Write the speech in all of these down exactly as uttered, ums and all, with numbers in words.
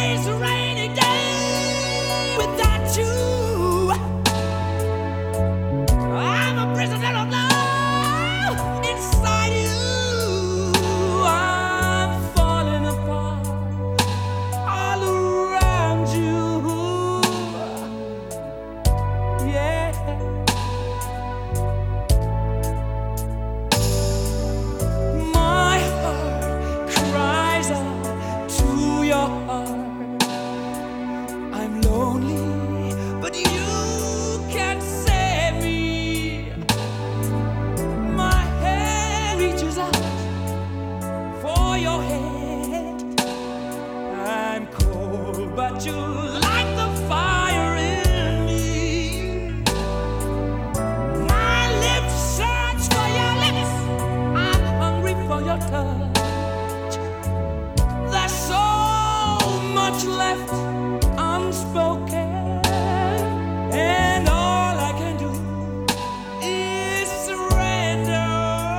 It's a rainy day without you. I'm a prisoner of love inside you. I'm falling apart all around you. Yeah. My heart cries out to your heart. I'm lonely, but you can't save me. My hand reaches out for your hand. I'm cold, but you light the fire in me. My lips search for your lips. I'm hungry for your touch. There's so much left unspoken, and all I can do is surrender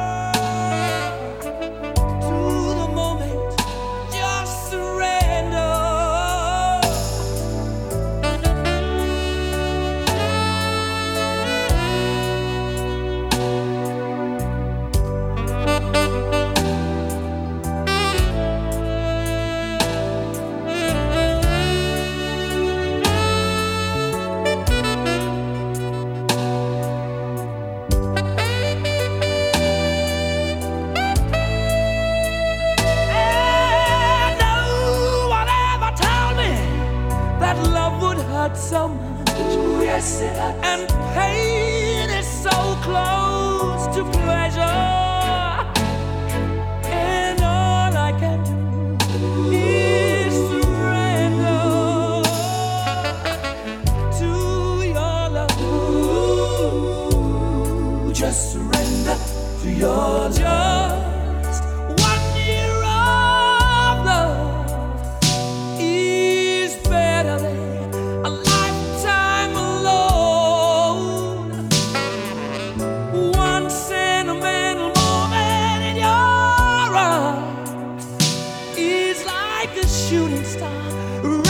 to the moment. Just surrender. And no one ever told me that love would hurt so much. Ooh, yes, it hurts. And pain is so close to pleasure. And all I can do is surrender to your love. Ooh, just surrender to your love. Just one year of love is better than a lifetime alone. One sentimental moment in your arms is like a shooting star